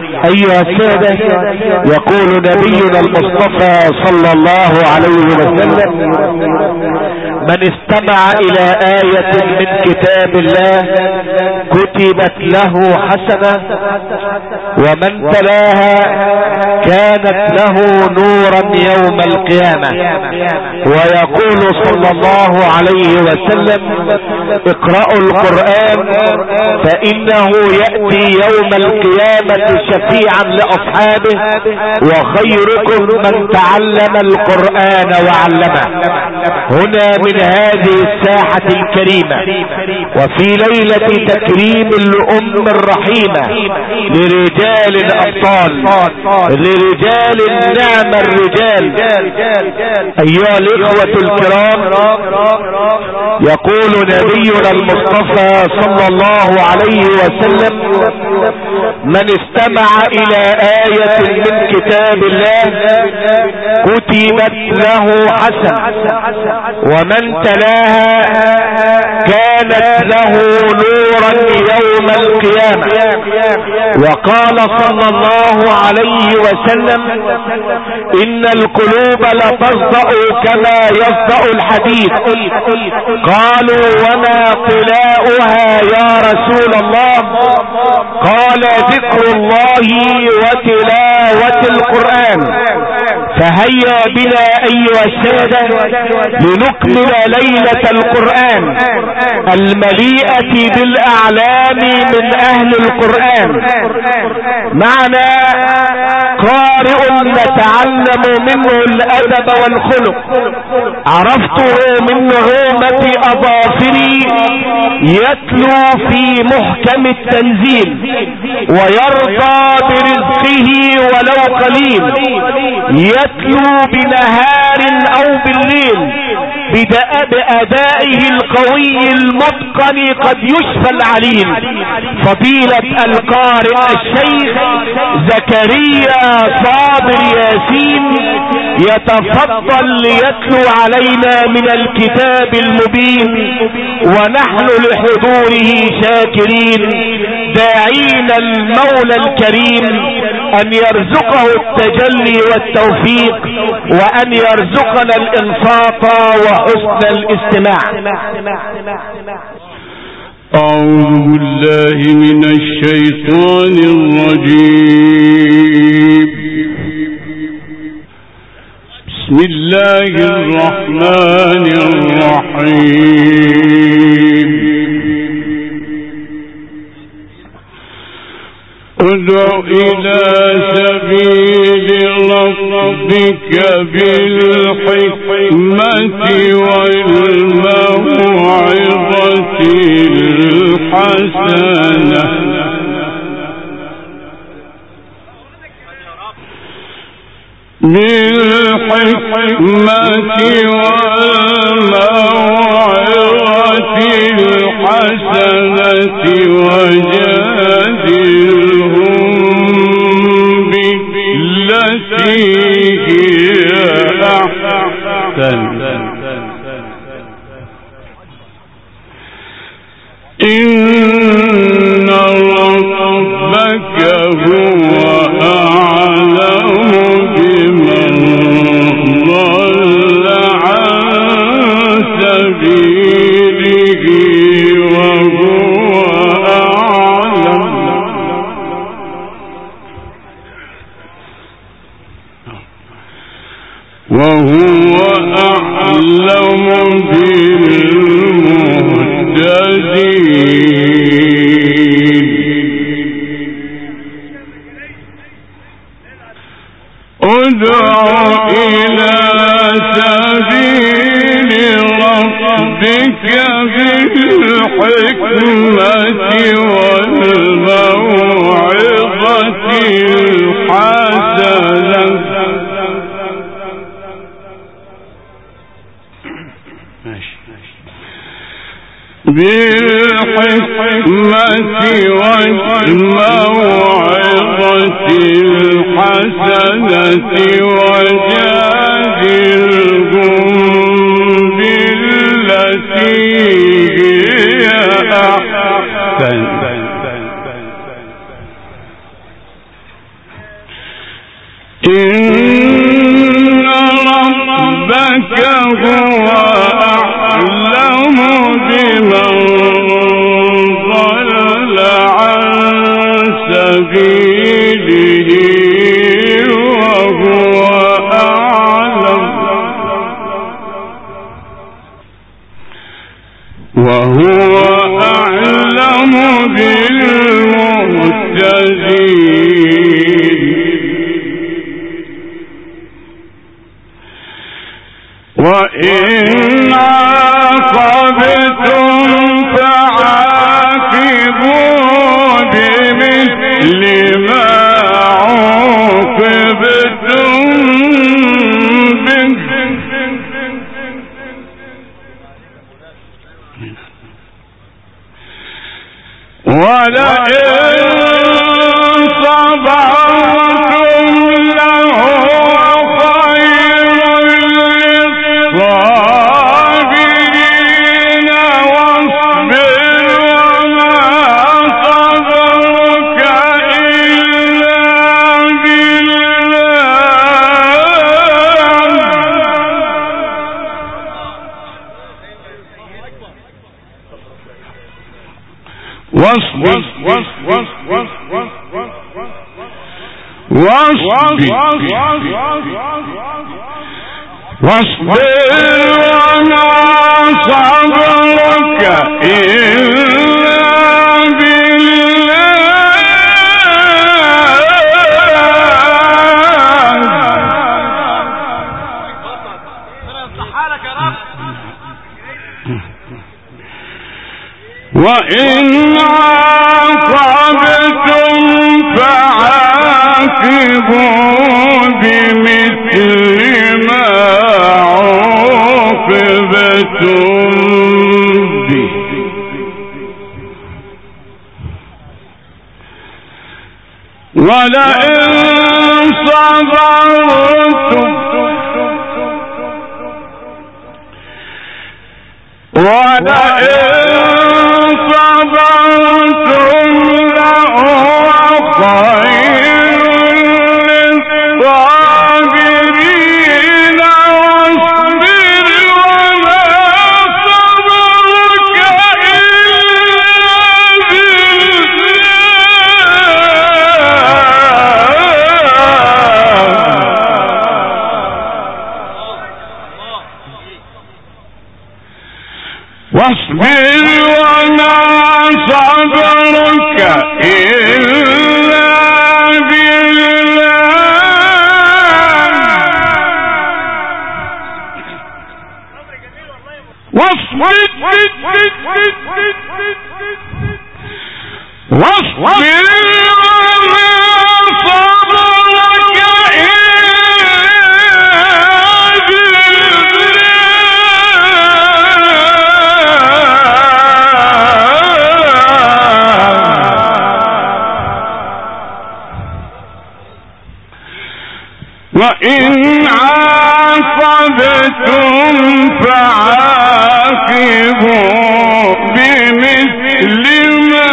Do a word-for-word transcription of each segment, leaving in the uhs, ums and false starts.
أيها السادة، يقول نبينا المصطفى صلى الله عليه وسلم: من استمع إلى آية من كتاب الله كتبت له حسنة، ومن تلاها كانت له نورا يوم القيامة. ويقول صلى الله عليه وسلم: اقرأوا القرآن فإنه يأتي يوم القيامة شفيعا لأصحابه، وخيركم من تعلم القرآن وعلمه. هنا من هذه الساحة الكريمة وفي ليلة تكريم الأم الرحيمة لرجال أبطال، لرجال نعم الرجال، أيها الإخوة الكرام، يقول نبينا المصطفى صلى الله عليه وسلم: من استمع إلى آية من كتاب الله كتبت له حسنة، ومن تلاها كانت له نورا يوم القيامة. وقال صلى الله عليه وسلم: إن القلوب لتصدأ كما يصدأ الحديد. قالوا: وما طلاؤها يا رسول الله؟ قال: ذكر الله وتلاوة القرآن. فهيا بنا أيها السادة لنكمل ليلة القرآن المليئة بالأعلام من أهل القرآن. معنا قارئ نتعلم منه الأدب والخلق، عرفته من نعومة أظافري يتلو في محكم التنزيل ويرضى برزقه ولو قليل، يتلو بنهار أو بالليل بأدائه القوي المتقن قد يشفى العليم. فضيلة القارئ الشيخ زكريا صابر ياسين يتفضل ليتلو علينا من الكتاب المبين، ونحن لحضوره شاكرين، داعين المولى الكريم أن يرزقه التجلي والتوفيق، وأن يرزقنا الإنصات وحسن الاستماع. أعوذ بالله من الشيطان الرجيم. بسم الله الرحمن الرحيم. ادع إلى سبيل ربك بالحكمة والموعظة الحسنة بالحكمة والموعظة الحسنة وجادلهم بالتي هي أحسن، إن ربك هو أعلم بمن ضل عن سبيله وهو أعلم وهو أعلم بالمهتدين. ادع إلى سبيل ربك بالحكمة والموعظة الحسنة بالحكمة والموعظة الحسنة وجادلهم بالتي هي أحسن، إن ربك هو أعلم بمن ضل عن سبيله وهو أعلم وهو أعلم بالمهتدين وإن عاقبتم فعاقبوا بمثل ما عوقبتم به ولئن صبرتم لهو خير للصابرين واصبر وما صبرك إلا بالله واصبر واصبر وما صبرك إلا وإن عاقبتم فعاقبوا بمثل ما عوقبتم به ولئن صبرتم ولئن صبرتم لهو خير للصابرين واصبر وما صبرك إلا بالله واصبر واصبر وما صبرك وإن عاقبتم فعاقبوا بمثل ما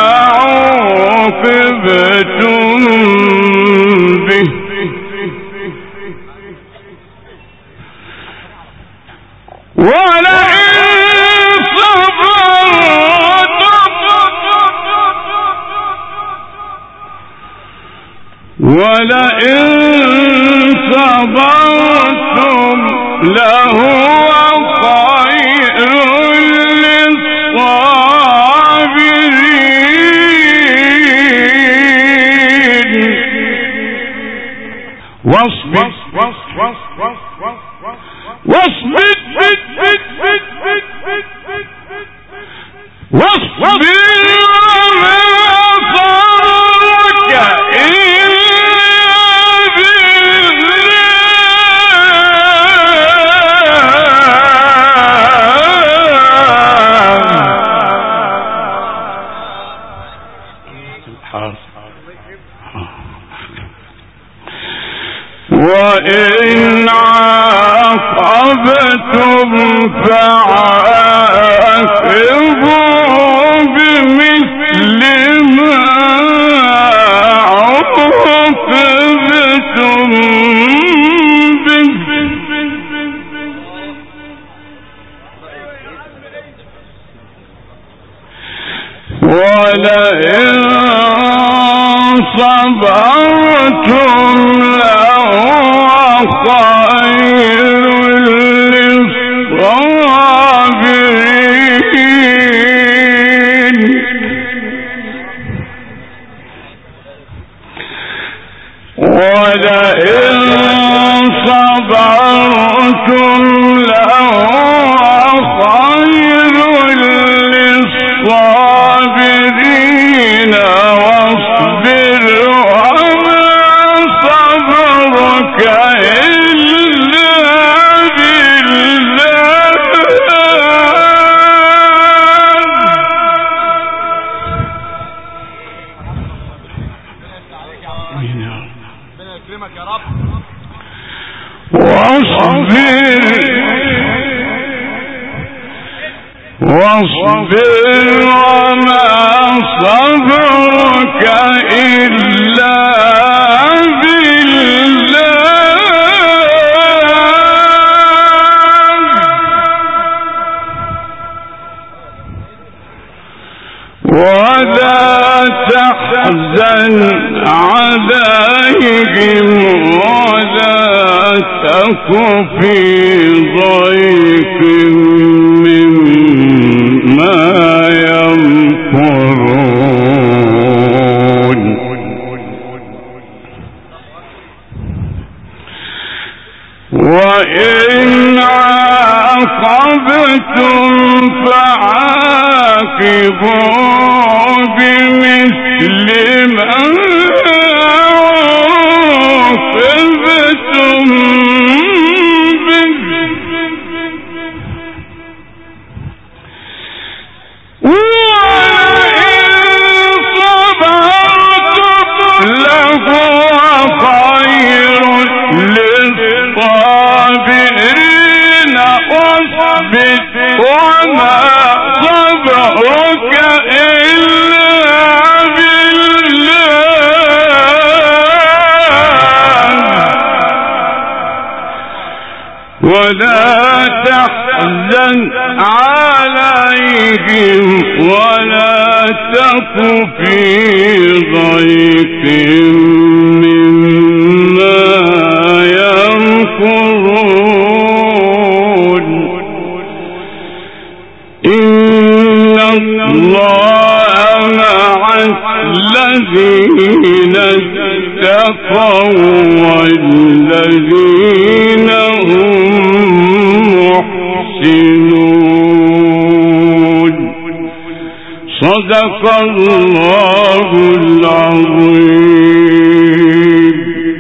عوقبتم به ولئن صبرتم ولئن صبرتم لهو خير للصابرين واصبر واصبر واصبر وما صبرك وإن عاقبتم فعاقبوا بمثل ما عوقبتم صبرتم لهو خير للصابرين ولئن صبرتم لهو خير للصابرين واصبر وما صبرك إلا بالله واصبر واصبر وما صبرك إلا بالله ولا تحزن عليهم ولا تك في ضيق مما يمكرون وإن عاقبتم فعاقبوا بمثل ما عوقبتم به ولئن صبرتم لهو خير للصابرين واصبر وما صبرك إلا بالله ولا تحزن عليهم ولا تك في ضيق مما يمكرون إن الله مع الذين اتقوا والذين هم محسنون صدق الله العظيم.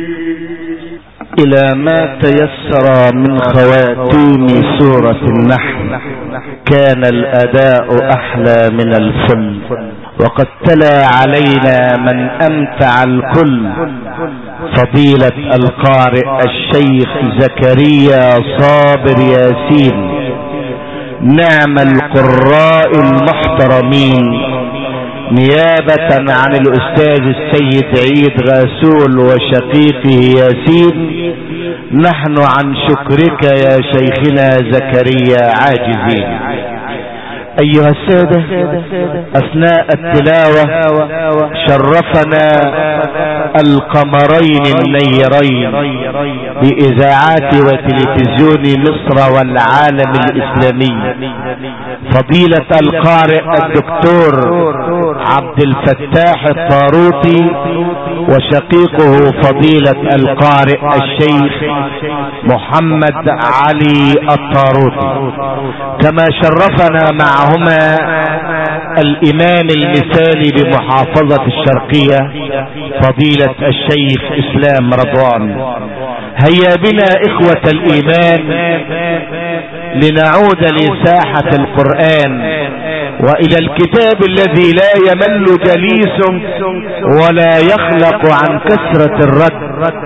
إلى ما تيسر من خواتيم سورة النحل كان الأداء أحلى من الفل، وقد تلا علينا من أمتع الكل فضيلة القارئ الشيخ زكريا صابر ياسين. نعم القراء المحترمين نيابة عن الأستاذ السيد عيد غاسول وشقيقه ياسين، نحن عن شكرك يا شيخنا زكريا عاجزين. أيها السادة، أثناء التلاوة شرفنا القمرين النيرين بإذاعات وتلفزيون مصر والعالم الإسلامي فضيلة القارئ الدكتور عبد الفتاح الطاروطي وشقيقه فضيلة القارئ الشيخ محمد علي الطاروطي، كما شرفنا معهما الإمام المثالي بمحافظة الشرقية فضيلة الشيخ إسلام رضوان. هيا بنا إخوة الإيمان لنعود لساحة القرآن وإلى الكتاب الذي لا يمل جليس ولا يخلق عن كثرة الرد.